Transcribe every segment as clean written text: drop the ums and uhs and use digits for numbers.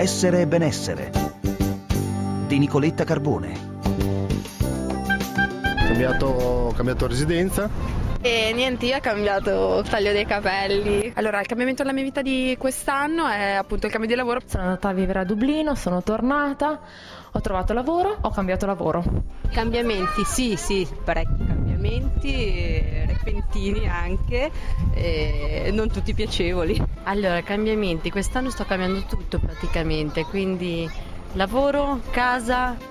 essere e benessere di Nicoletta Carbone. Ho cambiato residenza. E niente, io ho cambiato taglio dei capelli. Allora, il cambiamento della mia vita di quest'anno è appunto il cambio di lavoro. Sono andata a vivere a Dublino, sono tornata, ho trovato lavoro, ho cambiato lavoro. Cambiamenti, sì, parecchi cambiamenti, repentini anche, non tutti piacevoli. Allora, cambiamenti, quest'anno sto cambiando tutto praticamente, quindi lavoro, casa.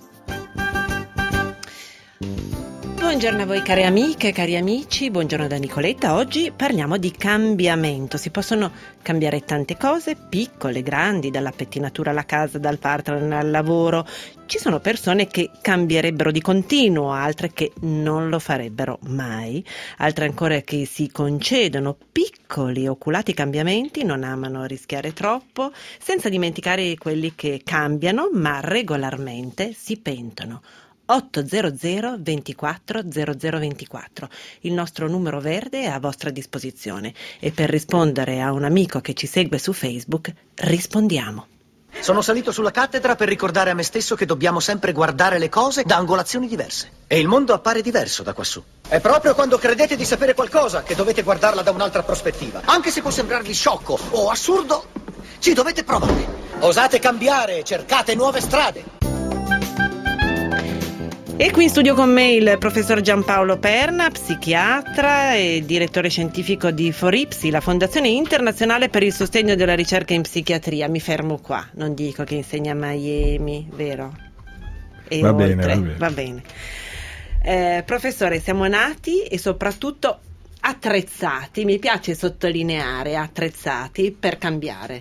Buongiorno a voi care amiche, cari amici, buongiorno da Nicoletta. Oggi parliamo di cambiamento. Si possono cambiare tante cose, piccole, grandi, dalla pettinatura alla casa, dal partner al lavoro. Ci sono persone che cambierebbero di continuo, altre che non lo farebbero mai, altre ancora che si concedono piccoli oculati cambiamenti, non amano rischiare troppo, senza dimenticare quelli che cambiano ma regolarmente si pentono. 800 24 0024, il nostro numero verde è a vostra disposizione e per rispondere a un amico che ci segue su Facebook rispondiamo. Sono salito sulla cattedra per ricordare a me stesso che dobbiamo sempre guardare le cose da angolazioni diverse e il mondo appare diverso da quassù. È proprio quando credete di sapere qualcosa che dovete guardarla da un'altra prospettiva, anche se può sembrarvi sciocco o assurdo, ci dovete provare. Osate cambiare, cercate nuove strade. E qui in studio con me il professor Giampaolo Perna, psichiatra e direttore scientifico di Foripsi, la Fondazione Internazionale per il Sostegno della Ricerca in Psichiatria. Mi fermo qua, non dico che insegna a Miami, vero? E va oltre, bene. Va bene. Professore, siamo nati e soprattutto attrezzati, mi piace sottolineare attrezzati per cambiare.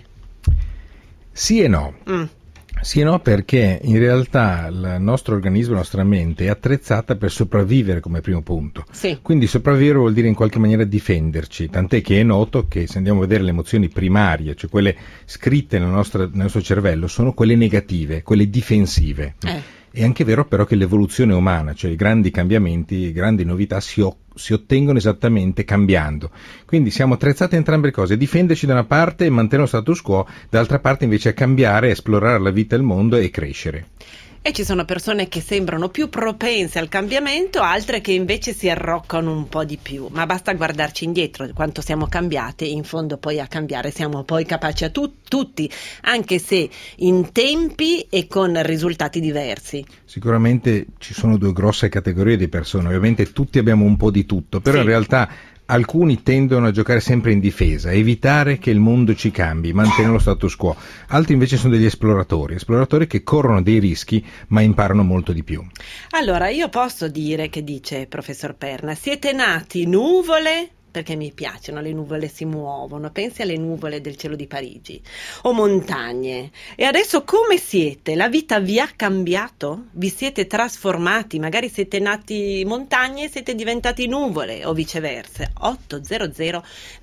Sì e no. Sì e no, perché in realtà il nostro organismo, la nostra mente è attrezzata per sopravvivere come primo punto. Sì. Quindi sopravvivere vuol dire in qualche maniera difenderci, tant'è che è noto che se andiamo a vedere le emozioni primarie, cioè quelle scritte nel nostro cervello, sono quelle negative, quelle difensive. È anche vero però che l'evoluzione umana, cioè i grandi cambiamenti, le grandi novità si ottengono esattamente cambiando. Quindi siamo attrezzati a entrambe le cose, difenderci da una parte e mantenere lo status quo, dall'altra parte invece a cambiare, esplorare la vita e il mondo e crescere. E ci sono persone che sembrano più propense al cambiamento, altre che invece si arroccano un po' di più. Ma basta guardarci indietro, quanto siamo cambiate, in fondo poi a cambiare siamo poi capaci a tutti, anche se in tempi e con risultati diversi. Sicuramente ci sono due grosse categorie di persone, ovviamente tutti abbiamo un po' di tutto, però in realtà alcuni tendono a giocare sempre in difesa, a evitare che il mondo ci cambi, mantenere lo status quo. Altri invece sono degli esploratori che corrono dei rischi ma imparano molto di più. Allora, io posso dire che dice professor Perna, siete nati nuvole, perché mi piacciono, le nuvole si muovono, pensi alle nuvole del cielo di Parigi, o montagne. E adesso come siete? La vita vi ha cambiato? Vi siete trasformati? Magari siete nati montagne e siete diventati nuvole, o viceversa. 800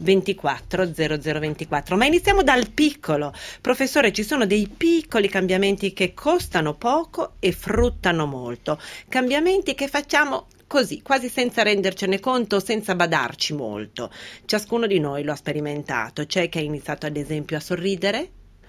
24 0024. Ma iniziamo dal piccolo. Professore, ci sono dei piccoli cambiamenti che costano poco e fruttano molto. Cambiamenti che facciamo così, quasi senza rendercene conto, senza badarci molto. Ciascuno di noi lo ha sperimentato. C'è chi ha iniziato ad esempio a sorridere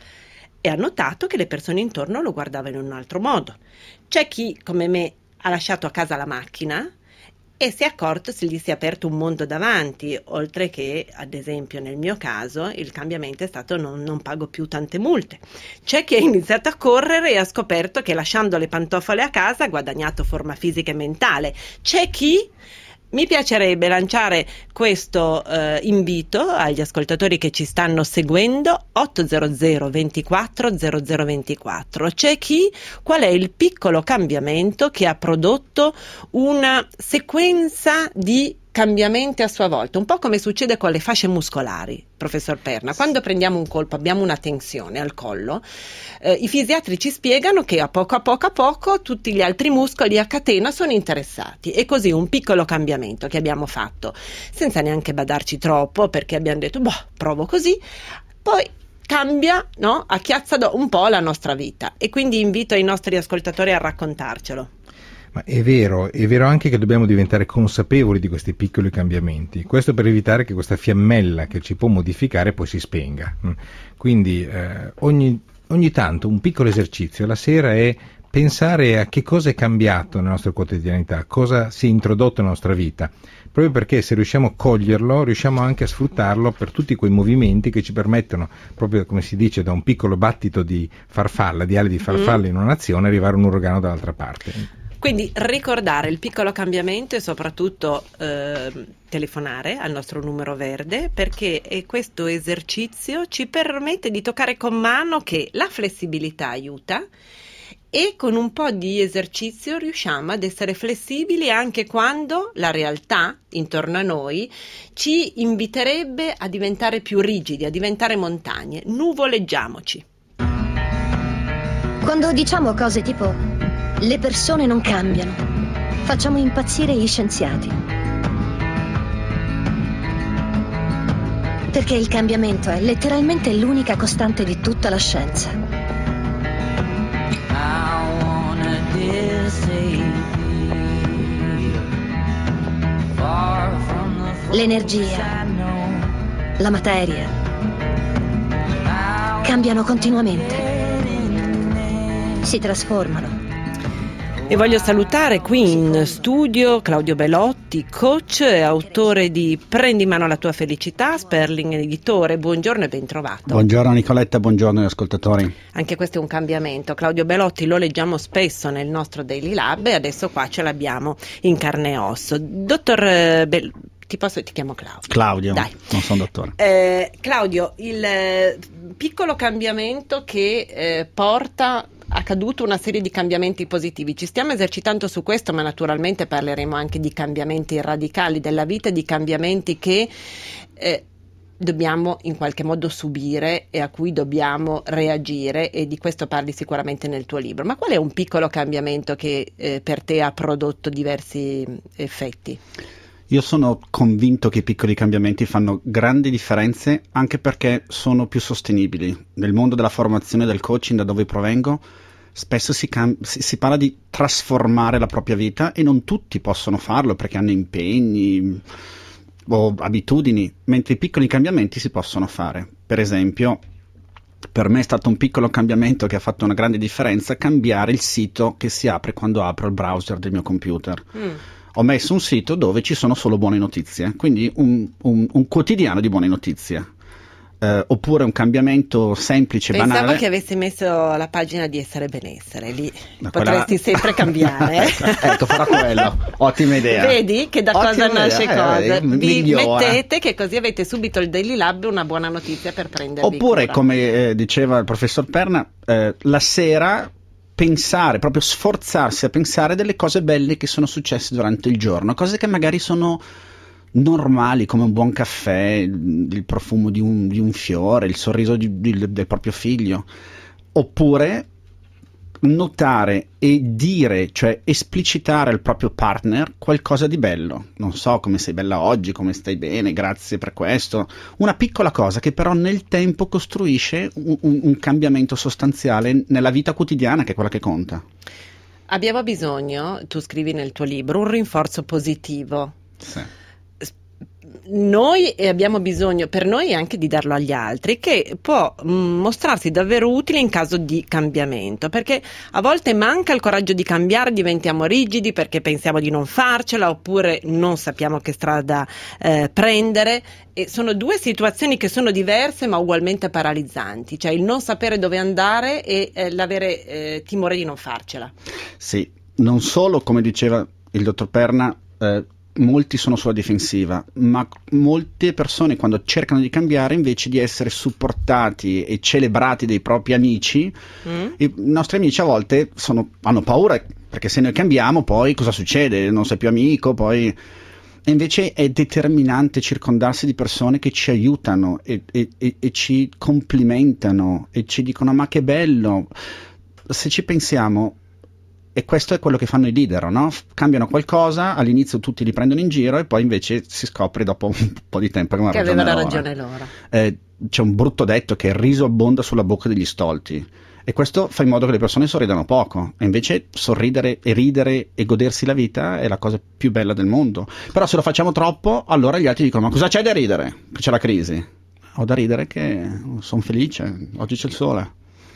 e ha notato che le persone intorno lo guardavano in un altro modo. C'è chi, come me, ha lasciato a casa la macchina e si è accorto se gli si è aperto un mondo davanti, oltre che, ad esempio nel mio caso, il cambiamento è stato non pago più tante multe. C'è chi ha iniziato a correre e ha scoperto che lasciando le pantofole a casa ha guadagnato forma fisica e mentale. C'è chi... Mi piacerebbe lanciare questo invito agli ascoltatori che ci stanno seguendo, 800 24 0024. C'è chi, qual è il piccolo cambiamento che ha prodotto una sequenza di cambiamenti a sua volta, un po' come succede con le fasce muscolari, professor Perna. Quando prendiamo un colpo, abbiamo una tensione al collo, i fisiatri ci spiegano che a poco tutti gli altri muscoli a catena sono interessati, e così un piccolo cambiamento che abbiamo fatto senza neanche badarci troppo, perché abbiamo detto provo così, poi cambia, no? Acchiazza un po' la nostra vita, e quindi invito i nostri ascoltatori a raccontarcelo. Ma è vero anche che dobbiamo diventare consapevoli di questi piccoli cambiamenti, questo per evitare che questa fiammella che ci può modificare poi si spenga. Quindi ogni ogni tanto un piccolo esercizio la sera è pensare a che cosa è cambiato nella nostra quotidianità, cosa si è introdotto nella nostra vita, proprio perché se riusciamo a coglierlo, riusciamo anche a sfruttarlo per tutti quei movimenti che ci permettono, proprio come si dice, da un piccolo battito di farfalla, di ali di farfalla in una nazione, arrivare a un uragano dall'altra parte. Quindi ricordare il piccolo cambiamento e soprattutto telefonare al nostro numero verde, perché questo esercizio ci permette di toccare con mano che la flessibilità aiuta, e con un po' di esercizio riusciamo ad essere flessibili anche quando la realtà intorno a noi ci inviterebbe a diventare più rigidi, a diventare montagne. Nuvoleggiamoci. Quando diciamo cose tipo le persone non cambiano, facciamo impazzire gli scienziati. Perché il cambiamento è letteralmente l'unica costante di tutta la scienza. L'energia, la materia cambiano continuamente, si trasformano. E voglio salutare qui in studio Claudio Belotti, coach e autore di Prendi in mano la tua felicità, Sperling editore. Buongiorno e ben trovato. Buongiorno Nicoletta, buongiorno agli ascoltatori. Anche questo è un cambiamento. Claudio Belotti lo leggiamo spesso nel nostro Daily Lab e adesso qua ce l'abbiamo in carne e osso. Dottor ti chiamo Claudio. Claudio, dai. Non sono dottore. Claudio, il piccolo cambiamento che porta accaduto una serie di cambiamenti positivi. Ci stiamo esercitando su questo, ma naturalmente parleremo anche di cambiamenti radicali della vita, di cambiamenti che dobbiamo in qualche modo subire e a cui dobbiamo reagire, e di questo parli sicuramente nel tuo libro. Ma qual è un piccolo cambiamento che per te ha prodotto diversi effetti? Io sono convinto che i piccoli cambiamenti fanno grandi differenze, anche perché sono più sostenibili. Nel mondo della formazione e del coaching, da dove provengo, spesso si parla di trasformare la propria vita e non tutti possono farlo perché hanno impegni o abitudini, mentre i piccoli cambiamenti si possono fare. Per esempio, per me è stato un piccolo cambiamento che ha fatto una grande differenza cambiare il sito che si apre quando apro il browser del mio computer. Ho messo un sito dove ci sono solo buone notizie, quindi un quotidiano di buone notizie. Oppure un cambiamento semplice, banale. Pensavo che avessi messo la pagina di Essere Benessere, lì potresti sempre cambiare. Ecco, farò quello, ottima idea. Vedi che da ottima cosa nasce cosa? Vi migliora. mettete che così avete subito il Daily Lab, una buona notizia per prendervi Oppure, cura. come diceva il professor Perna, la sera pensare, proprio sforzarsi a pensare delle cose belle che sono successe durante il giorno, cose che magari sono normali, come un buon caffè, il profumo di un fiore, il sorriso del proprio figlio. Oppure notare e dire, cioè esplicitare al proprio partner qualcosa di bello. Non so, come sei bella oggi, come stai bene, grazie per questo. Una piccola cosa che però nel tempo costruisce un cambiamento sostanziale nella vita quotidiana, che è quella che conta. Abbiamo bisogno, tu scrivi nel tuo libro, un rinforzo positivo. Sì. Noi abbiamo bisogno, per noi, anche di darlo agli altri, che può mostrarsi davvero utile in caso di cambiamento, perché a volte manca il coraggio di cambiare, diventiamo rigidi perché pensiamo di non farcela, oppure non sappiamo che strada prendere, e sono due situazioni che sono diverse ma ugualmente paralizzanti, cioè il non sapere dove andare e l'avere timore di non farcela. Sì, non solo, come diceva il dottor Perna, molti sono sulla difensiva, ma molte persone, quando cercano di cambiare, invece di essere supportati e celebrati dai propri amici, i nostri amici a volte hanno paura, perché se noi cambiamo poi cosa succede? Non sei più amico, poi... E invece è determinante circondarsi di persone che ci aiutano e ci complimentano e ci dicono ma che bello. Se ci pensiamo, e questo è quello che fanno i leader, no? Cambiano qualcosa, all'inizio tutti li prendono in giro e poi invece si scopre dopo un po' di tempo che aveva la ragione loro. C'è un brutto detto che il riso abbonda sulla bocca degli stolti, e questo fa in modo che le persone sorridano poco, e invece sorridere e ridere e godersi la vita è la cosa più bella del mondo. Però se lo facciamo troppo, allora gli altri dicono ma cosa c'è da ridere? Che c'è la crisi. Ho da ridere che sono felice, oggi c'è il sole.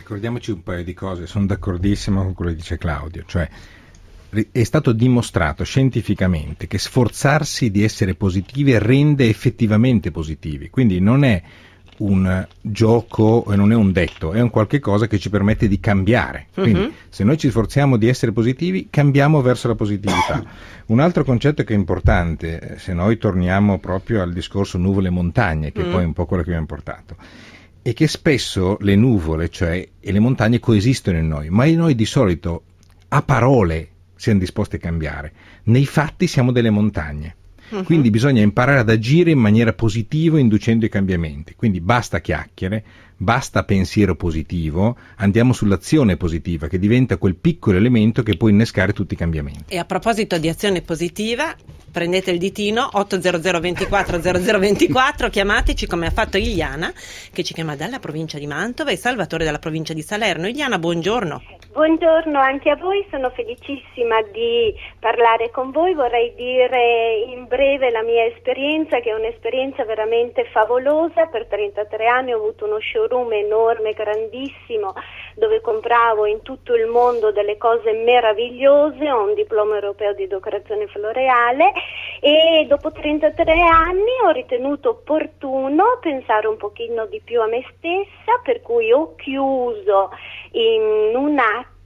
Ricordiamoci un paio di cose, sono d'accordissimo con quello che dice Claudio, cioè è stato dimostrato scientificamente che sforzarsi di essere positivi rende effettivamente positivi, quindi non è un gioco e non è un detto, è un qualche cosa che ci permette di cambiare. Quindi se noi ci sforziamo di essere positivi, cambiamo verso la positività. Un altro concetto che è importante, se noi torniamo proprio al discorso nuvole e montagne, che poi è un po' quello che abbiamo portato, è che spesso le nuvole, cioè, e le montagne coesistono in noi, ma noi di solito a parole siamo disposti a cambiare, nei fatti siamo delle montagne. Quindi bisogna imparare ad agire in maniera positiva inducendo i cambiamenti, quindi basta chiacchiere, basta pensiero positivo, andiamo sull'azione positiva che diventa quel piccolo elemento che può innescare tutti i cambiamenti. E a proposito di azione positiva, prendete il ditino 800 24 0024, chiamateci come ha fatto Iliana, che ci chiama dalla provincia di Mantova, e Salvatore dalla provincia di Salerno. Iliana, buongiorno. Buongiorno anche a voi, sono felicissima di parlare con voi. Vorrei dire in breve la mia esperienza, che è un'esperienza veramente favolosa. Per 33 anni ho avuto uno showroom enorme, grandissimo, dove compravo in tutto il mondo delle cose meravigliose. Ho un diploma europeo di decorazione floreale e dopo 33 anni ho ritenuto opportuno pensare un pochino di più a me stessa, per cui ho chiuso in un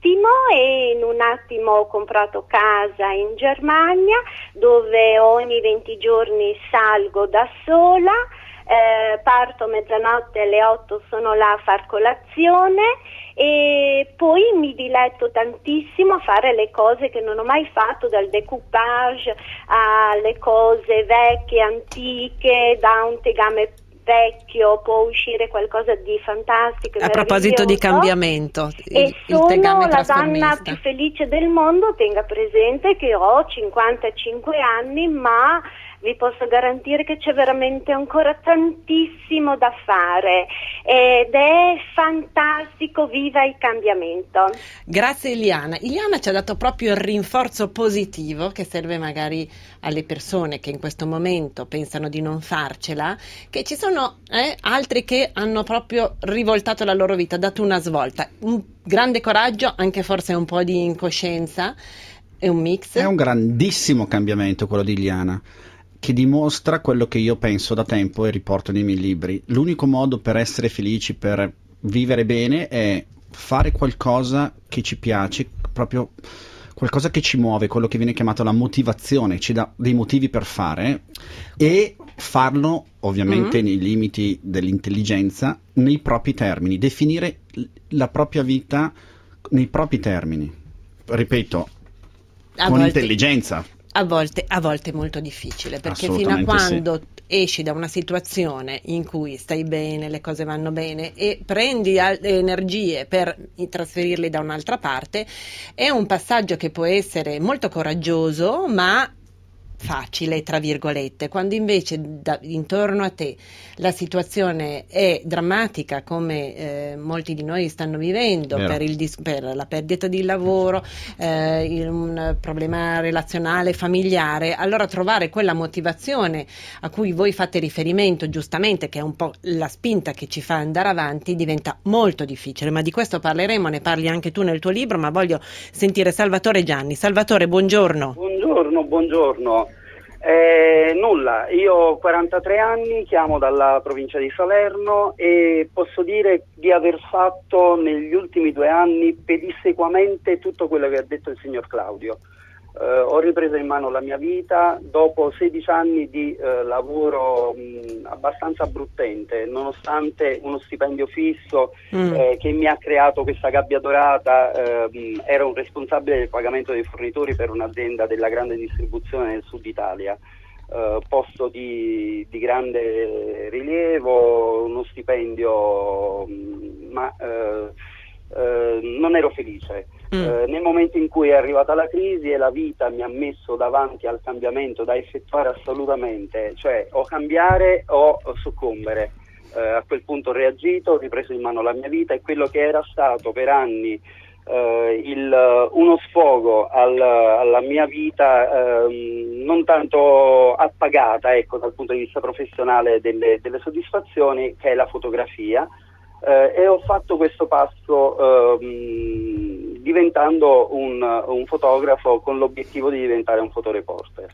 attimo ho comprato casa in Germania, dove ogni 20 giorni salgo da sola, parto mezzanotte, alle 8 sono là a far colazione e poi mi diletto tantissimo a fare le cose che non ho mai fatto, dal decoupage alle cose vecchie, antiche, da un tegame vecchio può uscire qualcosa di fantastico. A proposito di cambiamento, e sono la donna più felice del mondo. Tenga presente che ho 55 anni, ma vi posso garantire che c'è veramente ancora tantissimo da fare ed è fantastico, viva il cambiamento. Grazie Iliana. Iliana ci ha dato proprio il rinforzo positivo che serve magari alle persone che in questo momento pensano di non farcela, che ci sono altri che hanno proprio rivoltato la loro vita, dato una svolta, un grande coraggio, anche forse un po' di incoscienza, è un mix. È un grandissimo cambiamento quello di Iliana, che dimostra quello che io penso da tempo e riporto nei miei libri. L'unico modo per essere felici, per vivere bene, è fare qualcosa che ci piace, proprio qualcosa che ci muove, quello che viene chiamato la motivazione, ci dà dei motivi per fare, e farlo ovviamente nei limiti dell'intelligenza, nei propri termini, definire la propria vita nei propri termini. Ripeto, con intelligenza. A volte è molto difficile, perché fino a quando esci da una situazione in cui stai bene, le cose vanno bene e prendi energie per trasferirle da un'altra parte, è un passaggio che può essere molto coraggioso, ma facile, tra virgolette. Quando invece intorno a te la situazione è drammatica, come molti di noi stanno vivendo, per la perdita di lavoro, un problema relazionale, familiare, allora trovare quella motivazione a cui voi fate riferimento giustamente, che è un po' la spinta che ci fa andare avanti, diventa molto difficile. Ma di questo parleremo, ne parli anche tu nel tuo libro, ma voglio sentire Salvatore Gianni. Salvatore, buongiorno. Buongiorno. Nulla, io ho 43 anni, chiamo dalla provincia di Salerno e posso dire di aver fatto negli ultimi 2 anni pedissequamente tutto quello che ha detto il signor Claudio. Ho ripreso in mano la mia vita dopo 16 anni di lavoro abbastanza bruttente, nonostante uno stipendio fisso che mi ha creato questa gabbia dorata. Ero un responsabile del pagamento dei fornitori per un'azienda della grande distribuzione nel sud Italia, posto di grande rilievo, uno stipendio, ma non ero felice. Nel momento in cui è arrivata la crisi e la vita mi ha messo davanti al cambiamento da effettuare assolutamente, cioè o cambiare o soccombere, a quel punto ho reagito, ho ripreso in mano la mia vita, e quello che era stato per anni uno sfogo alla mia vita, non tanto appagata, ecco, dal punto di vista professionale, delle soddisfazioni, che è la fotografia. e ho fatto questo passo diventando un fotografo con l'obiettivo di diventare un fotoreporter.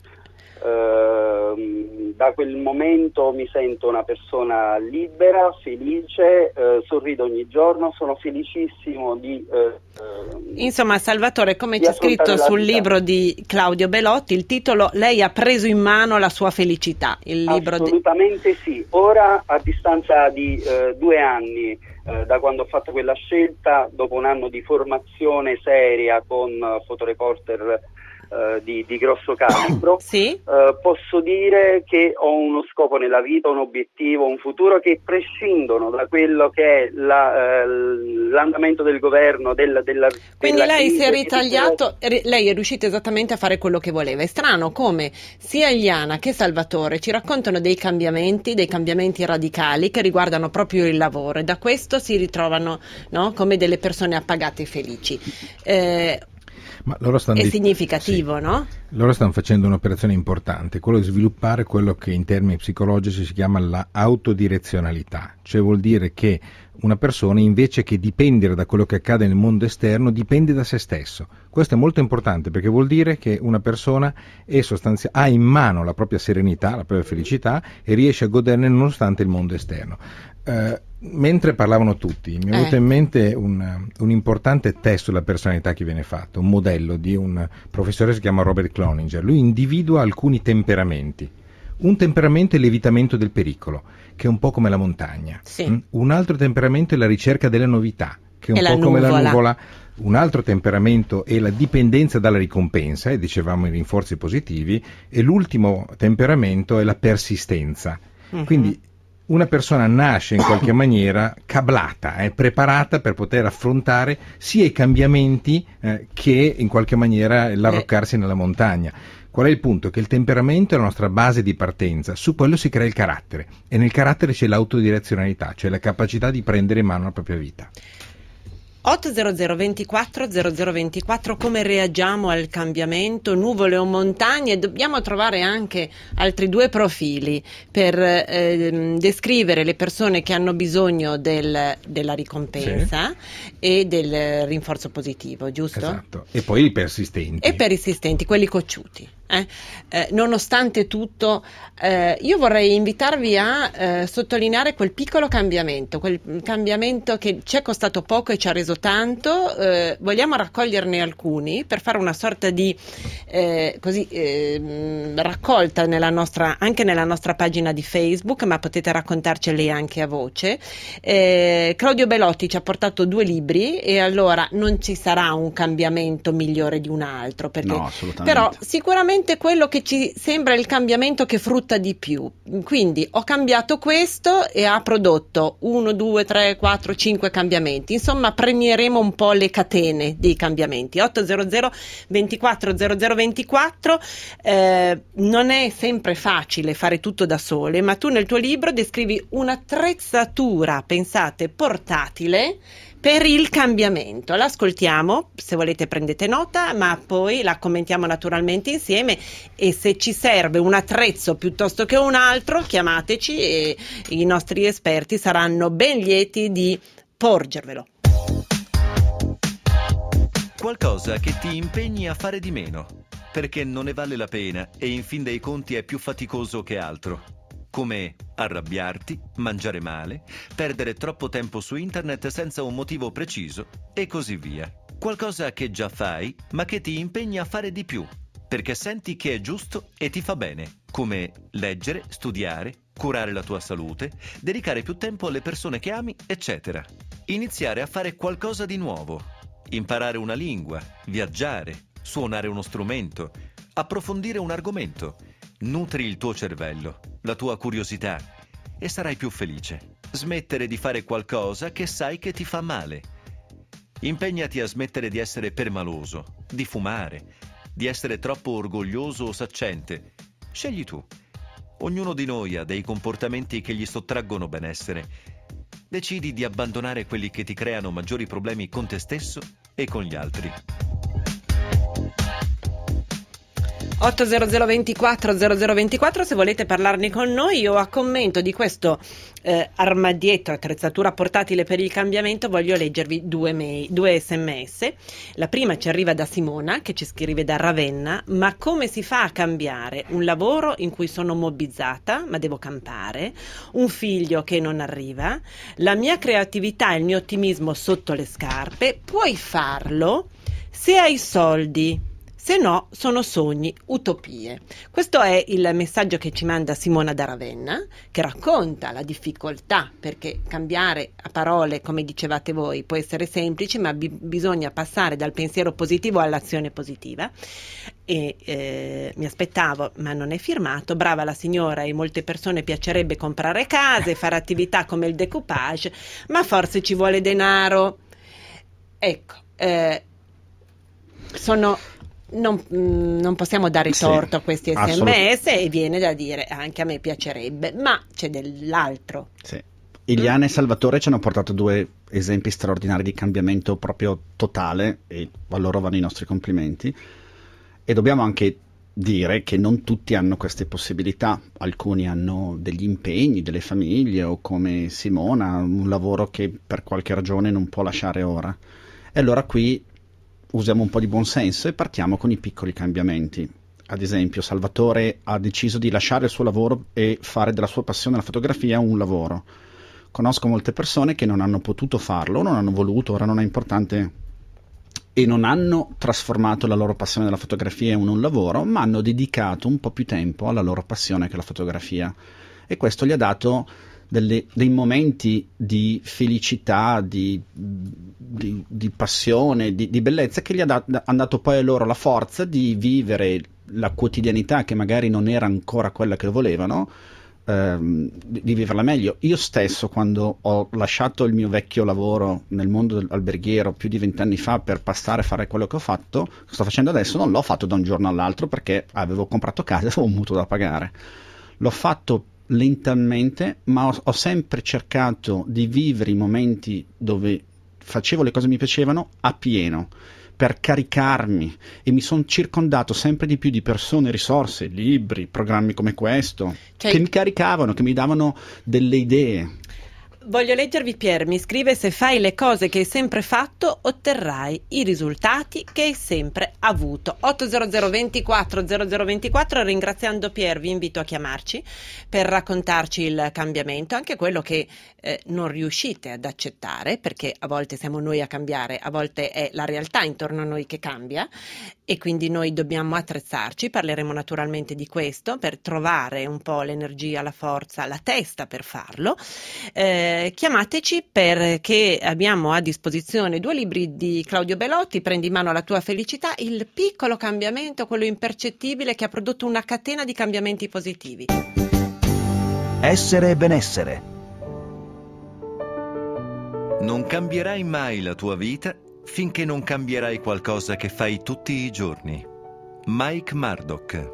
Da quel momento mi sento una persona libera, felice, sorrido ogni giorno, sono felicissimo di insomma, Salvatore, come c'è scritto sul libro di Claudio Belotti, il titolo "Lei ha preso in mano la sua felicità", il libro assolutamente sì. Ora, a distanza di 2 anni da quando ho fatto quella scelta, dopo un anno di formazione seria con fotoreporter di grosso calibro, sì? Posso dire che ho uno scopo nella vita, un obiettivo, un futuro che prescindono da quello che è l'andamento del governo, quindi lei si è ritagliato, lei è riuscita esattamente a fare quello che voleva. È strano come sia Iliana che Salvatore ci raccontano dei cambiamenti radicali che riguardano proprio il lavoro, e da questo si ritrovano, no, come delle persone appagate e felici. Ma loro è significativo, sì, no? Loro stanno facendo un'operazione importante, quello di sviluppare quello che in termini psicologici si chiama la autodirezionalità, cioè vuol dire che una persona, invece che dipendere da quello che accade nel mondo esterno, dipende da se stesso. Questo è molto importante, perché vuol dire che una persona ha in mano la propria serenità, la propria felicità, e riesce a goderne nonostante il mondo esterno. Mentre parlavano tutti, mi è venuto in mente un importante testo della personalità che viene fatto, un modello di un professore che si chiama Robert Cloninger. Lui individua alcuni temperamenti. Un temperamento è l'evitamento del pericolo, che è un po' come la montagna. Sì. Un altro temperamento è la ricerca della novità, che è un po' come la nuvola. Un altro temperamento è la dipendenza dalla ricompensa, e dicevamo i rinforzi positivi, e l'ultimo temperamento è la persistenza. Quindi una persona nasce in qualche maniera cablata, preparata per poter affrontare sia i cambiamenti che in qualche maniera l'arroccarsi nella montagna. Qual è il punto? Che il temperamento è la nostra base di partenza, su quello si crea il carattere, e nel carattere c'è l'autodirezionalità, cioè la capacità di prendere in mano la propria vita. 800 24 0024, come reagiamo al cambiamento, nuvole o montagne? Dobbiamo trovare anche altri 2 profili per descrivere le persone che hanno bisogno della ricompensa, sì, e del rinforzo positivo, giusto? Esatto, e poi i persistenti. E persistenti, quelli cocciuti. Nonostante tutto, io vorrei invitarvi a sottolineare quel piccolo cambiamento che ci è costato poco e ci ha reso tanto. Vogliamo raccoglierne alcuni per fare una sorta di raccolta anche nella nostra pagina di Facebook, ma potete raccontarceli anche a voce. Claudio Belotti ci ha portato 2 libri, e allora non ci sarà un cambiamento migliore di un altro, perché no, assolutamente. Però sicuramente quello che ci sembra il cambiamento che frutta di più. Quindi ho cambiato questo e ha prodotto 1, 2, 3, 4, 5 cambiamenti. Insomma, premieremo un po' le catene dei cambiamenti. 800 24 0024. Non è sempre facile fare tutto da sole, ma tu nel tuo libro descrivi un'attrezzatura, pensate, portatile, per il cambiamento. L'ascoltiamo, se volete prendete nota, ma poi la commentiamo naturalmente insieme, e se ci serve un attrezzo piuttosto che un altro, chiamateci e i nostri esperti saranno ben lieti di porgervelo. Qualcosa che ti impegni a fare di meno, perché non ne vale la pena e in fin dei conti è più faticoso che altro. Come arrabbiarti, mangiare male, perdere troppo tempo su internet senza un motivo preciso e così via. Qualcosa che già fai, ma che ti impegni a fare di più, perché senti che è giusto e ti fa bene, come leggere, studiare, curare la tua salute, dedicare più tempo alle persone che ami, eccetera. Iniziare a fare qualcosa di nuovo, imparare una lingua, viaggiare, suonare uno strumento, approfondire un argomento. Nutri il tuo cervello, la tua curiosità, e sarai più felice. Smettere di fare qualcosa che sai che ti fa male. Impegnati a smettere di essere permaloso, di fumare, di essere troppo orgoglioso o saccente. Scegli tu. Ognuno di noi ha dei comportamenti che gli sottraggono benessere. Decidi di abbandonare quelli che ti creano maggiori problemi con te stesso e con gli altri. 800 24 0024 se volete parlarne con noi o a commento di questo armadietto, attrezzatura portatile per il cambiamento, voglio leggervi due sms. La prima ci arriva da Simona che ci scrive da Ravenna: ma come si fa a cambiare un lavoro in cui sono mobbizzata ma devo campare, un figlio che non arriva, la mia creatività e il mio ottimismo sotto le scarpe? Puoi farlo se hai soldi. Se no, sono sogni, utopie. Questo è il messaggio che ci manda Simona da Ravenna, che racconta la difficoltà, perché cambiare a parole, come dicevate voi, può essere semplice, ma bisogna passare dal pensiero positivo all'azione positiva. E mi aspettavo, ma non è firmato, brava la signora, e molte persone piacerebbe comprare case, fare attività come il decoupage, ma forse ci vuole denaro. Ecco, non possiamo dare torto a questi sms e viene da dire anche a me piacerebbe, ma c'è dell'altro. Sì. Iliana e Salvatore ci hanno portato due esempi straordinari di cambiamento proprio totale e a loro vanno i nostri complimenti, e dobbiamo anche dire che non tutti hanno queste possibilità, alcuni hanno degli impegni, delle famiglie, o come Simona un lavoro che per qualche ragione non può lasciare ora, e allora qui usiamo un po' di buonsenso e partiamo con i piccoli cambiamenti. Ad esempio, Salvatore ha deciso di lasciare il suo lavoro e fare della sua passione la fotografia un lavoro. Conosco molte persone che non hanno potuto farlo, non hanno voluto, ora non è importante, e non hanno trasformato la loro passione della fotografia in un lavoro, ma hanno dedicato un po' più tempo alla loro passione che è la fotografia, e questo gli ha dato dei momenti di felicità, di passione, di bellezza, che gli hanno dato poi a loro la forza di vivere la quotidianità che magari non era ancora quella che volevano, di viverla meglio. Io stesso, quando ho lasciato il mio vecchio lavoro nel mondo alberghiero più di 20 anni fa per passare a fare quello che sto facendo adesso, non l'ho fatto da un giorno all'altro, perché avevo comprato casa e avevo un mutuo da pagare. L'ho fatto lentamente, ma ho sempre cercato di vivere i momenti dove facevo le cose che mi piacevano a pieno, per caricarmi, e mi sono circondato sempre di più di persone, risorse, libri, programmi come questo, che mi caricavano, che mi davano delle idee. Voglio leggervi Pier, mi scrive: se fai le cose che hai sempre fatto otterrai i risultati che hai sempre avuto. 800 24 0024. Ringraziando Pier vi invito a chiamarci per raccontarci il cambiamento, anche quello che non riuscite ad accettare, perché a volte siamo noi a cambiare, a volte è la realtà intorno a noi che cambia e quindi noi dobbiamo attrezzarci. Parleremo naturalmente di questo per trovare un po' l'energia, la forza, la testa per farlo. Chiamateci, perché abbiamo a disposizione 2 libri di Claudio Belotti: Prendi in mano la tua felicità, il piccolo cambiamento, quello impercettibile che ha prodotto una catena di cambiamenti positivi. Essere e benessere. Non cambierai mai la tua vita finché non cambierai qualcosa che fai tutti i giorni. Mike Murdock.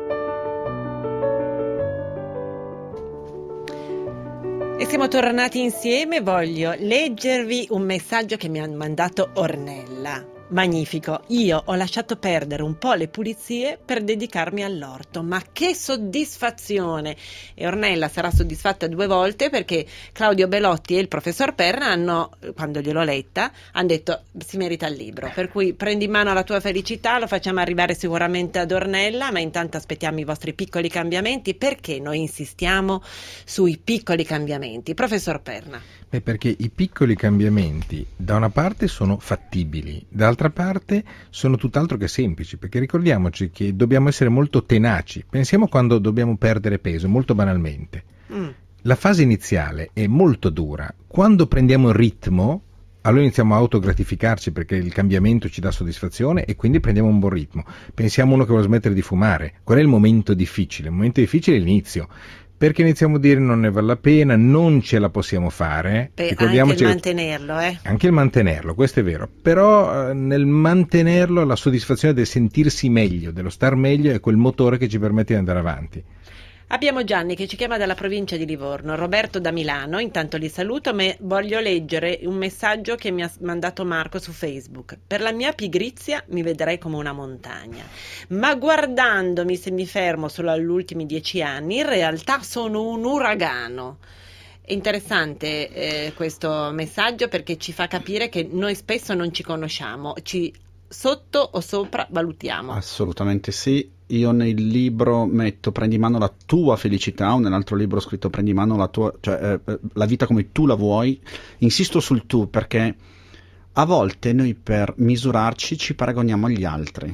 E siamo tornati insieme. Voglio leggervi un messaggio che mi ha mandato Ornella. Magnifico: io ho lasciato perdere un po' le pulizie per dedicarmi all'orto, ma che soddisfazione! E Ornella sarà soddisfatta 2 volte, perché Claudio Belotti e il professor Perna hanno, quando gliel'ho letta, hanno detto si merita il libro, per cui prendi in mano la tua felicità, lo facciamo arrivare sicuramente ad Ornella, ma intanto aspettiamo i vostri piccoli cambiamenti. Perché noi insistiamo sui piccoli cambiamenti, professor Perna? Perché i piccoli cambiamenti da una parte sono fattibili, dall'altra parte sono tutt'altro che semplici, perché ricordiamoci che dobbiamo essere molto tenaci. Pensiamo quando dobbiamo perdere peso, molto banalmente. La fase iniziale è molto dura. Quando prendiamo il ritmo, allora iniziamo a autogratificarci, perché il cambiamento ci dà soddisfazione e quindi prendiamo un buon ritmo. Pensiamo a uno che vuole smettere di fumare. Qual è il momento difficile? Il momento difficile è l'inizio, perché iniziamo a dire non ne vale la pena, non ce la possiamo fare. Anche il mantenerlo, Anche il mantenerlo, questo è vero, però nel mantenerlo la soddisfazione del sentirsi meglio, dello star meglio, è quel motore che ci permette di andare avanti. Abbiamo Gianni che ci chiama dalla provincia di Livorno, Roberto da Milano, intanto li saluto, ma voglio leggere un messaggio che mi ha mandato Marco su Facebook. Per la mia pigrizia mi vedrei come una montagna, ma guardandomi, se mi fermo solo agli ultimi 10 anni, in realtà sono un uragano. È interessante questo messaggio perché ci fa capire che noi spesso non ci conosciamo, ci sotto o sopra valutiamo. Assolutamente sì. Io nel libro metto prendi in mano la tua felicità, o nell'altro libro ho scritto prendi in mano la tua, cioè la vita come tu la vuoi. Insisto sul tu perché a volte noi per misurarci ci paragoniamo agli altri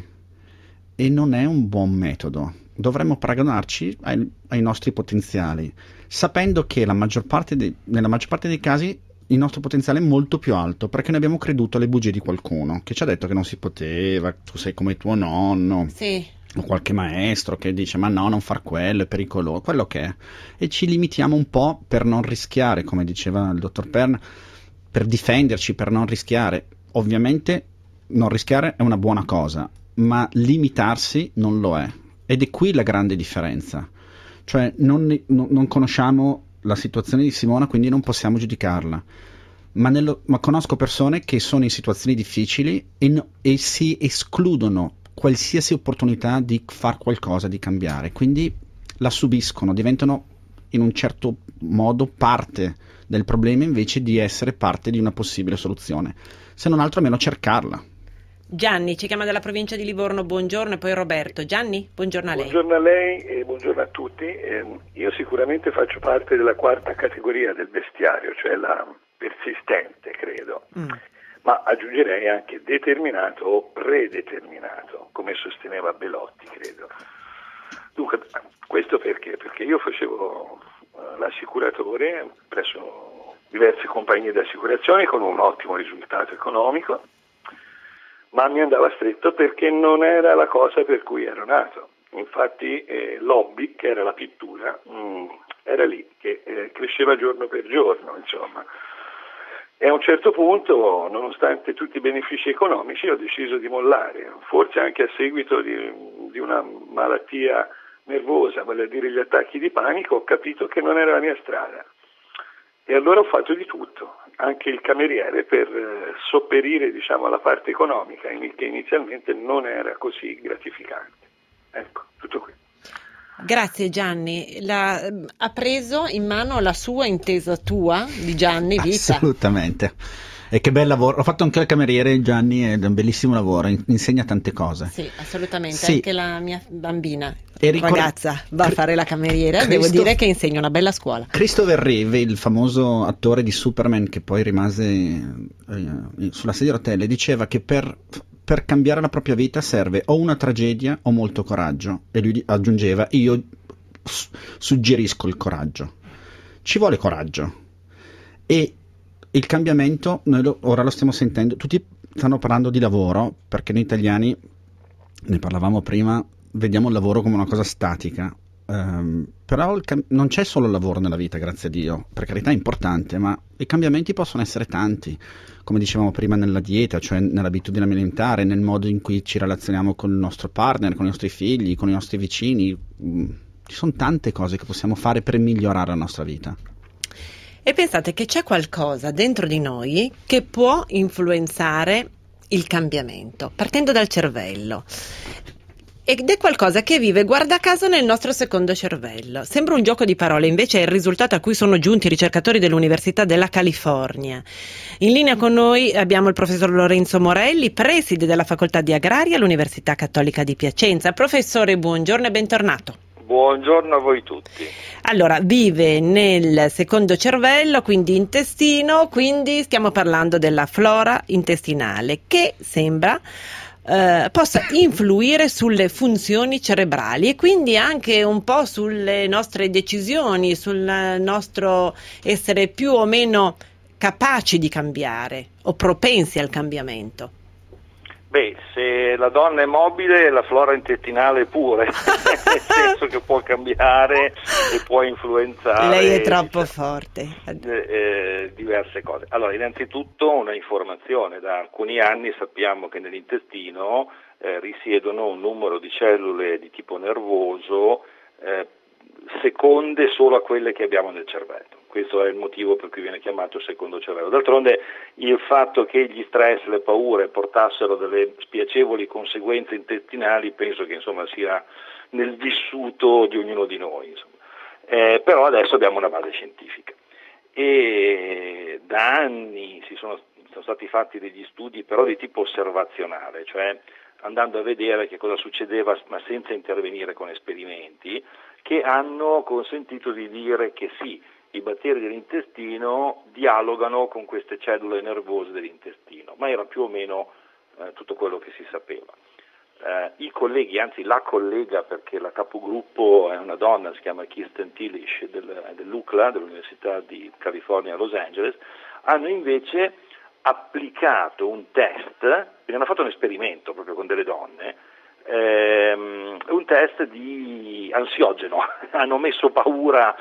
e non è un buon metodo. Dovremmo paragonarci ai nostri potenziali, sapendo che nella maggior parte dei casi il nostro potenziale è molto più alto, perché noi abbiamo creduto alle bugie di qualcuno che ci ha detto che non si poteva, tu sei come tuo nonno. Sì. O qualche maestro che dice ma no, non far quello, è pericoloso, quello che è. E ci limitiamo un po' per non rischiare, come diceva il dottor Perna, per difenderci, per non rischiare. Ovviamente non rischiare è una buona cosa, ma limitarsi non lo è. Ed è qui la grande differenza. Cioè non conosciamo la situazione di Simona, quindi non possiamo giudicarla. Ma conosco persone che sono in situazioni difficili e si escludono qualsiasi opportunità di far qualcosa, di cambiare, quindi la subiscono, diventano in un certo modo parte del problema invece di essere parte di una possibile soluzione, se non altro almeno cercarla. Gianni ci chiama dalla provincia di Livorno, buongiorno, e poi Roberto. Gianni, buongiorno a lei. Buongiorno a lei e buongiorno a tutti. Io sicuramente faccio parte della quarta categoria del bestiario, cioè la persistente, credo. Ma aggiungerei anche determinato o predeterminato, come sosteneva Belotti, credo. Dunque, questo perché? Perché io facevo l'assicuratore presso diverse compagnie di assicurazione con un ottimo risultato economico, ma mi andava stretto perché non era la cosa per cui ero nato. Infatti l'hobby, che era la pittura, era lì, che cresceva giorno per giorno, insomma. E a un certo punto, nonostante tutti i benefici economici, ho deciso di mollare, forse anche a seguito di una malattia nervosa, vale a dire gli attacchi di panico, ho capito che non era la mia strada. E allora ho fatto di tutto, anche il cameriere, per sopperire, diciamo, alla parte economica, che inizialmente non era così gratificante. Ecco, tutto qui. Grazie Gianni, ha preso in mano la sua intesa tua di Gianni Vita. Assolutamente. E che bel lavoro, ho fatto anche il cameriere Gianni, è un bellissimo lavoro, insegna tante cose. Sì, assolutamente, sì. Anche la mia bambina, ragazza, va a fare la cameriera, devo dire che insegna una bella scuola. Christopher Reeve, il famoso attore di Superman che poi rimase sulla sedia a rotelle, diceva che per cambiare la propria vita serve o una tragedia o molto coraggio, e lui aggiungeva io suggerisco il coraggio, ci vuole coraggio, e il cambiamento noi ora lo stiamo sentendo, tutti stanno parlando di lavoro perché noi italiani, ne parlavamo prima, vediamo il lavoro come una cosa statica, però non c'è solo il lavoro nella vita, grazie a Dio, per carità è importante, ma i cambiamenti possono essere tanti, come dicevamo prima, nella dieta, cioè nell'abitudine alimentare, nel modo in cui ci relazioniamo con il nostro partner, con i nostri figli, con i nostri vicini. Ci sono tante cose che possiamo fare per migliorare la nostra vita. E pensate che c'è qualcosa dentro di noi che può influenzare il cambiamento, partendo dal cervello. Ed è qualcosa che vive, guarda caso, nel nostro secondo cervello. Sembra un gioco di parole, invece è il risultato a cui sono giunti i ricercatori dell'Università della California. In linea con noi abbiamo il professor Lorenzo Morelli, preside della Facoltà di Agraria all'Università Cattolica di Piacenza. Professore, buongiorno e bentornato. Buongiorno a voi tutti. Allora, vive nel secondo cervello, quindi intestino, quindi stiamo parlando della flora intestinale, che sembra possa influire sulle funzioni cerebrali e quindi anche un po' sulle nostre decisioni, sul nostro essere più o meno capaci di cambiare o propensi al cambiamento. Beh, se la donna è mobile, la flora intestinale pure, nel senso che può cambiare e può influenzare. Lei è troppo forte. Diverse cose. Allora, innanzitutto una informazione: da alcuni anni sappiamo che nell'intestino risiedono un numero di cellule di tipo nervoso seconde solo a quelle che abbiamo nel cervello. Questo è il motivo per cui viene chiamato secondo cervello. D'altronde il fatto che gli stress, le paure portassero delle spiacevoli conseguenze intestinali penso che insomma sia nel vissuto di ognuno di noi. Però adesso abbiamo una base scientifica e da anni sono stati fatti degli studi però di tipo osservazionale, cioè andando a vedere che cosa succedeva ma senza intervenire con esperimenti, che hanno consentito di dire che sì, i batteri dell'intestino dialogano con queste cellule nervose dell'intestino, ma era più o meno tutto quello che si sapeva. I colleghi, anzi la collega, perché la capogruppo è una donna, si chiama Kirsten Tillich dell'UCLA, dell'Università di California a Los Angeles, hanno invece applicato un test, quindi hanno fatto un esperimento proprio con delle donne, un test di ansiogeno, hanno messo paura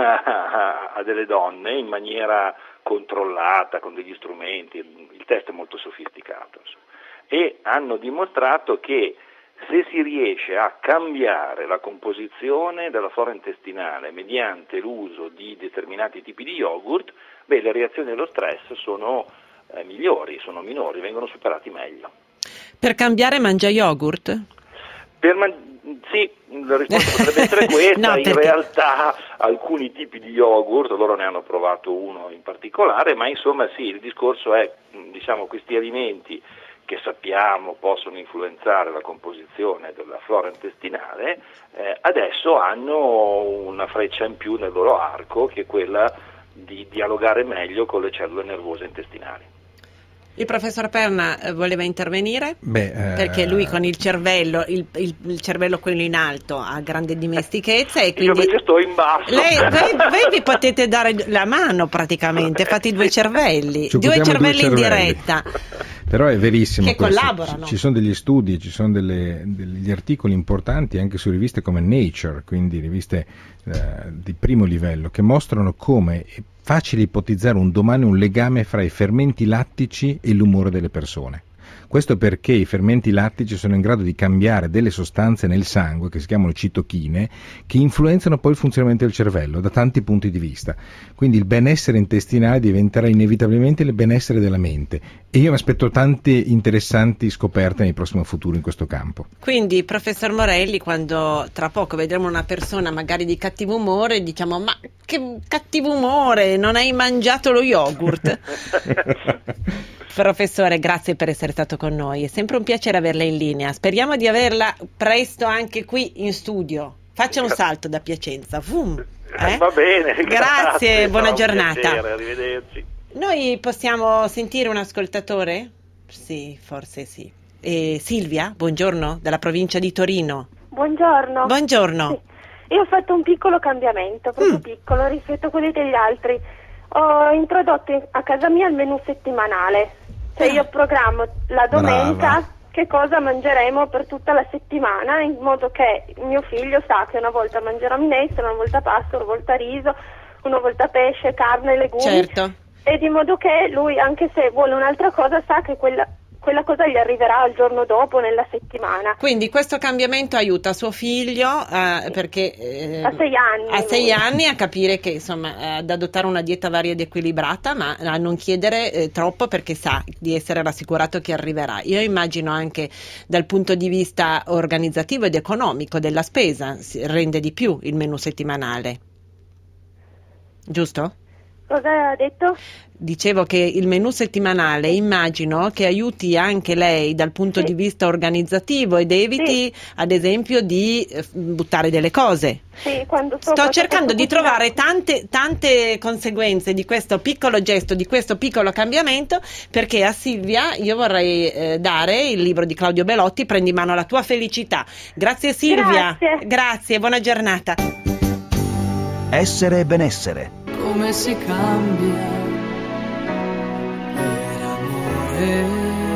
a delle donne in maniera controllata con degli strumenti, il test è molto sofisticato, insomma. E hanno dimostrato che se si riesce a cambiare la composizione della flora intestinale mediante l'uso di determinati tipi di yogurt, le reazioni allo stress sono migliori, sono minori, vengono superati meglio. Per cambiare mangia yogurt? Sì, la risposta potrebbe essere questa. No, in realtà alcuni tipi di yogurt, loro ne hanno provato uno in particolare, ma insomma sì, il discorso è, diciamo, questi alimenti che sappiamo possono influenzare la composizione della flora intestinale, adesso hanno una freccia in più nel loro arco, che è quella di dialogare meglio con le cellule nervose intestinali. Il professor Perna voleva intervenire? Perché lui con il cervello, il cervello quello in alto, ha grande dimestichezza e quindi... Io invece sto in basso. Voi vi potete dare la mano praticamente, fate due cervelli in diretta. Però è verissimo, che collaborano. Ci sono degli studi, ci sono degli articoli importanti anche su riviste come Nature, quindi riviste di primo livello, che mostrano come è facile ipotizzare un domani un legame fra i fermenti lattici e l'umore delle persone. Questo perché i fermenti lattici sono in grado di cambiare delle sostanze nel sangue, che si chiamano citochine, che influenzano poi il funzionamento del cervello da tanti punti di vista. Quindi il benessere intestinale diventerà inevitabilmente il benessere della mente. E io mi aspetto tante interessanti scoperte nel prossimo futuro in questo campo. Quindi, professor Morelli, quando tra poco vedremo una persona magari di cattivo umore, diciamo: ma che cattivo umore, non hai mangiato lo yogurt? Professore, grazie per essere stato con noi, è sempre un piacere averla in linea, speriamo di averla presto anche qui in studio. Faccia un salto da Piacenza. Va bene, grazie, buona giornata. Piacere, arrivederci. Noi possiamo sentire un ascoltatore? Sì, forse sì. Silvia, buongiorno, dalla provincia di Torino. Buongiorno. Buongiorno. Sì. Io ho fatto un piccolo cambiamento, proprio piccolo rispetto a quelli degli altri. Ho introdotto a casa mia il menù settimanale. Cioè io programmo la domenica che cosa mangeremo per tutta la settimana, in modo che mio figlio sa che una volta mangerà minestra, una volta pasta, una volta riso, una volta pesce, carne, legumi. Certo. E di modo che lui, anche se vuole un'altra cosa, sa che quella cosa gli arriverà il giorno dopo, nella settimana. Quindi questo cambiamento aiuta suo figlio perché a 6 anni. A 6 anni a capire che insomma ad adottare una dieta varia ed equilibrata, ma a non chiedere troppo, perché sa di essere rassicurato che arriverà. Io immagino anche dal punto di vista organizzativo ed economico della spesa si rende di più il menù settimanale. Giusto? Cosa ha detto? Dicevo che il menù settimanale immagino che aiuti anche lei dal punto di vista organizzativo ed eviti ad esempio di buttare delle cose. Sì, quando sto cercando di trovare tante conseguenze di questo piccolo gesto, di questo piccolo cambiamento, perché a Silvia io vorrei dare il libro di Claudio Belotti, Prendi in mano la tua felicità. Grazie Silvia. Grazie, buona giornata. Essere e benessere. Come si cambia per amore,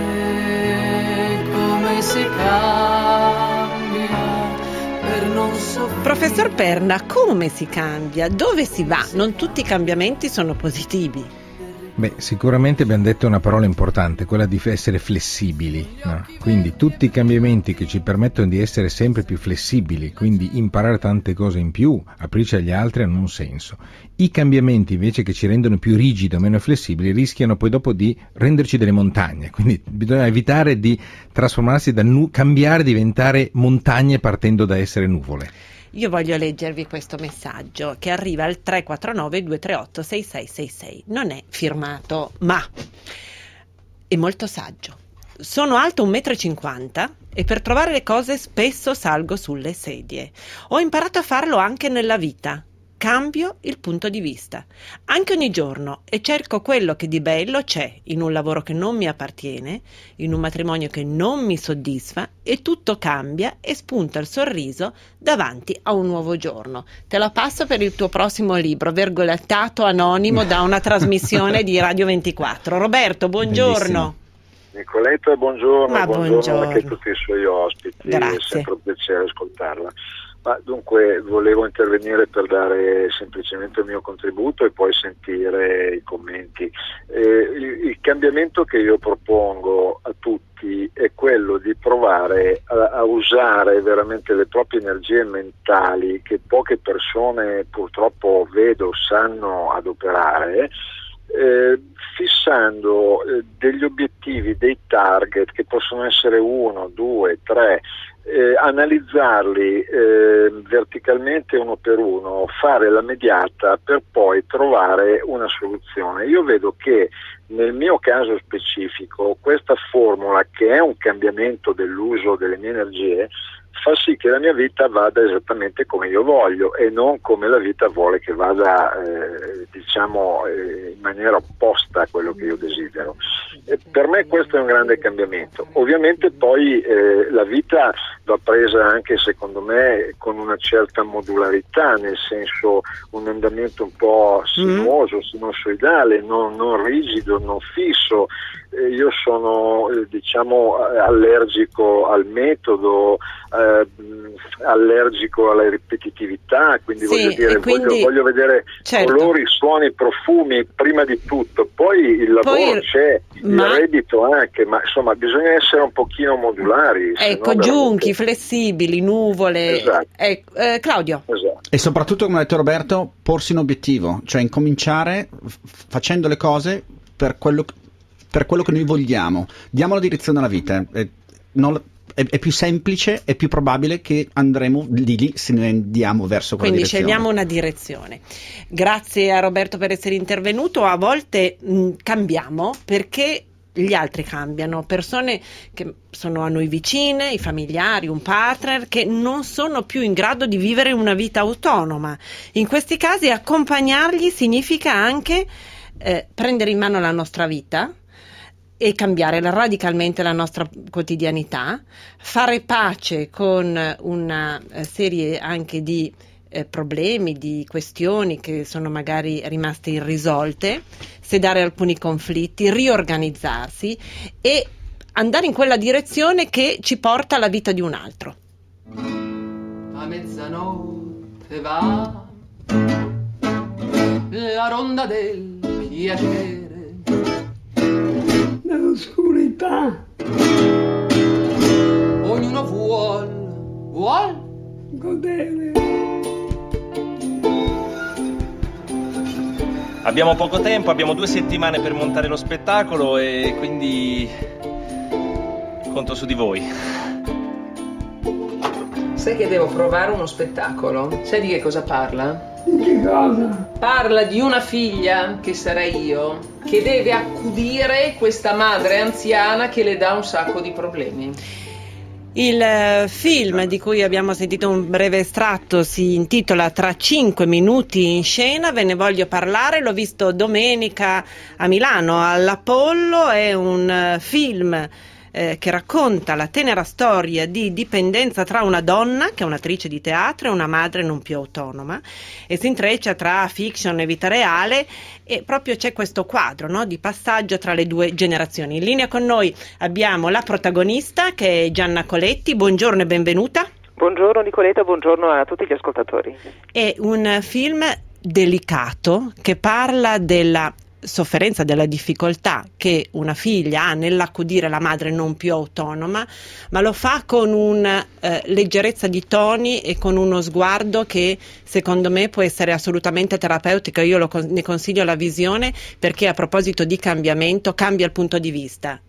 come si cambia per non soffrire. Professor Perna, come si cambia? Dove si va? Non tutti i cambiamenti sono positivi. Beh, sicuramente abbiamo detto una parola importante, quella di essere flessibili, no? Quindi tutti i cambiamenti che ci permettono di essere sempre più flessibili, quindi imparare tante cose in più, aprirci agli altri, hanno un senso. I cambiamenti invece che ci rendono più rigidi o meno flessibili rischiano poi dopo di renderci delle montagne, quindi bisogna evitare di trasformarsi cambiare, diventare montagne partendo da essere nuvole. Io voglio leggervi questo messaggio che arriva al 349-238-6666. Non è firmato, ma è molto saggio. Sono alto 1,50 m e per trovare le cose spesso salgo sulle sedie. Ho imparato a farlo anche nella vita. Cambio il punto di vista, anche ogni giorno, e cerco quello che di bello c'è in un lavoro che non mi appartiene, in un matrimonio che non mi soddisfa, e tutto cambia e spunta il sorriso davanti a un nuovo giorno. Te la passo per il tuo prossimo libro, virgolettato anonimo da una trasmissione di Radio 24. Roberto, buongiorno. Bellissimo. Nicoletta, buongiorno. Buongiorno anche a tutti i suoi ospiti. Grazie. È sempre un piacere ascoltarla. Ma dunque volevo intervenire per dare semplicemente il mio contributo e poi sentire i commenti. Il cambiamento che io propongo a tutti è quello di provare a usare veramente le proprie energie mentali che poche persone purtroppo vedo sanno adoperare, fissando degli obiettivi, dei target che possono essere 1, 2, 3, analizzarli verticalmente uno per uno, fare la mediata per poi trovare una soluzione. Io vedo che nel mio caso specifico questa formula, che è un cambiamento dell'uso delle mie energie, fa sì che la mia vita vada esattamente come io voglio e non come la vita vuole che vada in maniera opposta a quello che io desidero. Per me questo è un grande cambiamento. Ovviamente poi la vita va presa anche, secondo me, con una certa modularità, nel senso un andamento un po' sinuoso, sinusoidale, non rigido, non fisso. Io sono allergico al metodo, allergico alla ripetitività, quindi voglio dire, voglio vedere colori, suoni, profumi prima di tutto, poi il lavoro c'è, il reddito anche, ma insomma bisogna essere un pochino modulari. Ecco, giunchi, flessibili, nuvole. Esatto. Claudio. Esatto. E soprattutto, come ha detto Roberto, porsi un obiettivo, cioè incominciare facendo le cose per quello che noi vogliamo. Diamo la direzione alla vita. È più semplice, è più probabile che andremo lì se noi andiamo verso quella direzione. Quindi scegliamo una direzione. Grazie a Roberto per essere intervenuto. A volte cambiamo perché gli altri cambiano, persone che sono a noi vicine, i familiari, un partner che non sono più in grado di vivere una vita autonoma. In questi casi accompagnarli significa anche prendere in mano la nostra vita e cambiare radicalmente la nostra quotidianità, fare pace con una serie anche di problemi, di questioni che sono magari rimaste irrisolte, sedare alcuni conflitti, riorganizzarsi e andare in quella direzione che ci porta alla vita di un altro. A mezzanotte va la ronda del piacere nell'oscurità, ognuno vuol godere. Abbiamo poco tempo, abbiamo 2 settimane per montare lo spettacolo e quindi conto su di voi. Sai che devo provare uno spettacolo? Sai di che cosa parla? Di che cosa? Parla di una figlia, che sarei io, che deve accudire questa madre anziana che le dà un sacco di problemi. Il film di cui abbiamo sentito un breve estratto si intitola Tra 5 minuti in scena. Ve ne voglio parlare, l'ho visto domenica a Milano all'Apollo. È un film che racconta la tenera storia di dipendenza tra una donna, che è un'attrice di teatro, e una madre non più autonoma, e si intreccia tra fiction e vita reale, e proprio c'è questo quadro, no, di passaggio tra le 2 generazioni. In linea con noi abbiamo la protagonista, che è Gianna Coletti. Buongiorno e benvenuta. Buongiorno Nicoletta, buongiorno a tutti gli ascoltatori. È un film delicato che parla della sofferenza, della difficoltà che una figlia ha nell'accudire la madre non più autonoma, ma lo fa con una leggerezza di toni e con uno sguardo che secondo me può essere assolutamente terapeutico. Io ne consiglio la visione, perché a proposito di cambiamento cambia il punto di vista.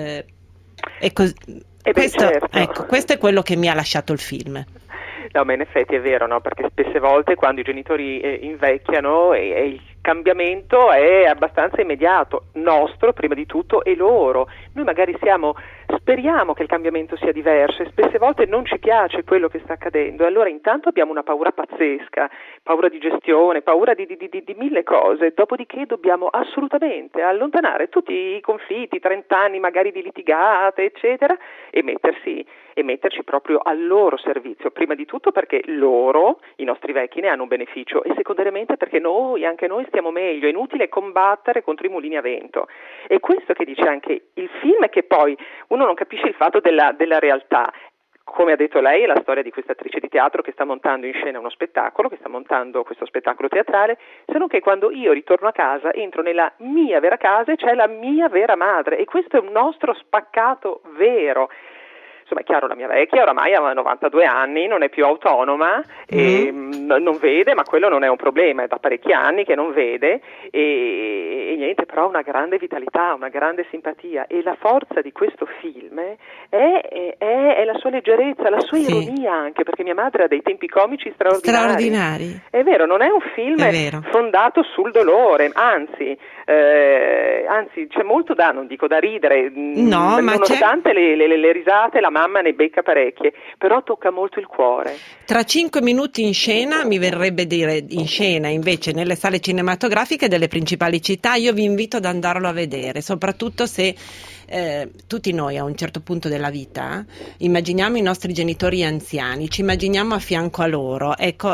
Questo è quello che mi ha lasciato il film. No, ma in effetti è vero, no? Perché spesse volte quando i genitori invecchiano e il cambiamento è abbastanza immediato, nostro prima di tutto e loro. Noi magari speriamo che il cambiamento sia diverso e spesse volte non ci piace quello che sta accadendo, e allora intanto abbiamo una paura pazzesca, paura di gestione, paura di mille cose, dopodiché dobbiamo assolutamente allontanare tutti i conflitti, 30 anni magari di litigate, eccetera, e metterci proprio al loro servizio, prima di tutto perché loro, i nostri vecchi, ne hanno un beneficio, e secondariamente perché anche noi stiamo meglio. È inutile combattere contro i mulini a vento. E questo che dice anche il film è che poi uno non capisce il fatto della realtà. Come ha detto lei, è la storia di questa attrice di teatro che sta montando in scena uno spettacolo, che sta montando questo spettacolo teatrale, se non che quando io ritorno a casa, entro nella mia vera casa e c'è la mia vera madre, e questo è un nostro spaccato vero. Insomma, è chiaro, la mia vecchia oramai ha 92 anni, non è più autonoma, e non vede, ma quello non è un problema, è da parecchi anni che non vede, e niente, però ha una grande vitalità, una grande simpatia, e la forza di questo film è la sua leggerezza, la sua ironia anche, perché mia madre ha dei tempi comici straordinari. È vero, non è un film fondato sul dolore, anzi c'è molto non dico da ridere, nonostante le risate, la mamma ne becca parecchie, però tocca molto il cuore. Tra 5 minuti in scena, mi verrebbe dire in scena invece nelle sale cinematografiche delle principali città. Io vi invito ad andarlo a vedere, soprattutto se tutti noi a un certo punto della vita immaginiamo i nostri genitori anziani, ci immaginiamo a fianco a loro,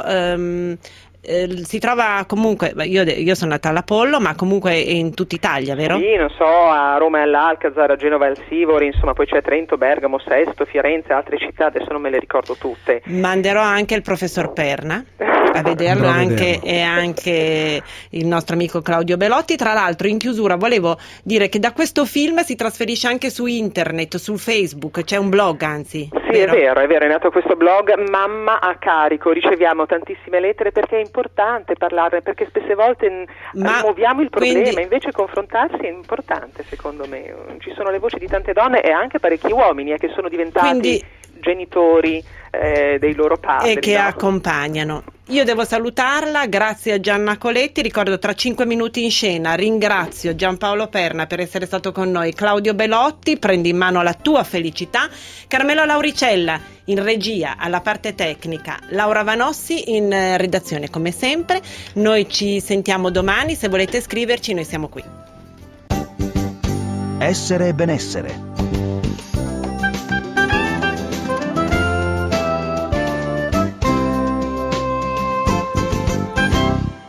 si trova comunque, io sono nata all'Apollo, ma comunque in tutta Italia, vero? Sì, non so, a Roma e all'Alcazar, a Genova e al Sivori, insomma, poi c'è Trento, Bergamo, Sesto, Firenze, altre città, adesso non me le ricordo tutte. Manderò anche il professor Perna a vederlo, e anche il nostro amico Claudio Belotti. Tra l'altro, in chiusura volevo dire che da questo film si trasferisce anche su internet, sul Facebook, c'è un blog, anzi. Sì, è vero, è nato questo blog Mamma a carico, riceviamo tantissime lettere perché è importante parlarne, perché spesse volte muoviamo il problema, invece confrontarsi è importante, secondo me. Ci sono le voci di tante donne e anche parecchi uomini che sono diventati genitori dei loro padri. E che accompagnano. Io devo salutarla, grazie a Gianna Coletti, ricordo tra 5 minuti in scena. Ringrazio Giampaolo Perna per essere stato con noi, Claudio Belotti, prendi in mano la tua felicità, Carmelo Lauricella in regia alla parte tecnica, Laura Vanossi in redazione come sempre. Noi ci sentiamo domani, se volete scriverci noi siamo qui. Essere e benessere.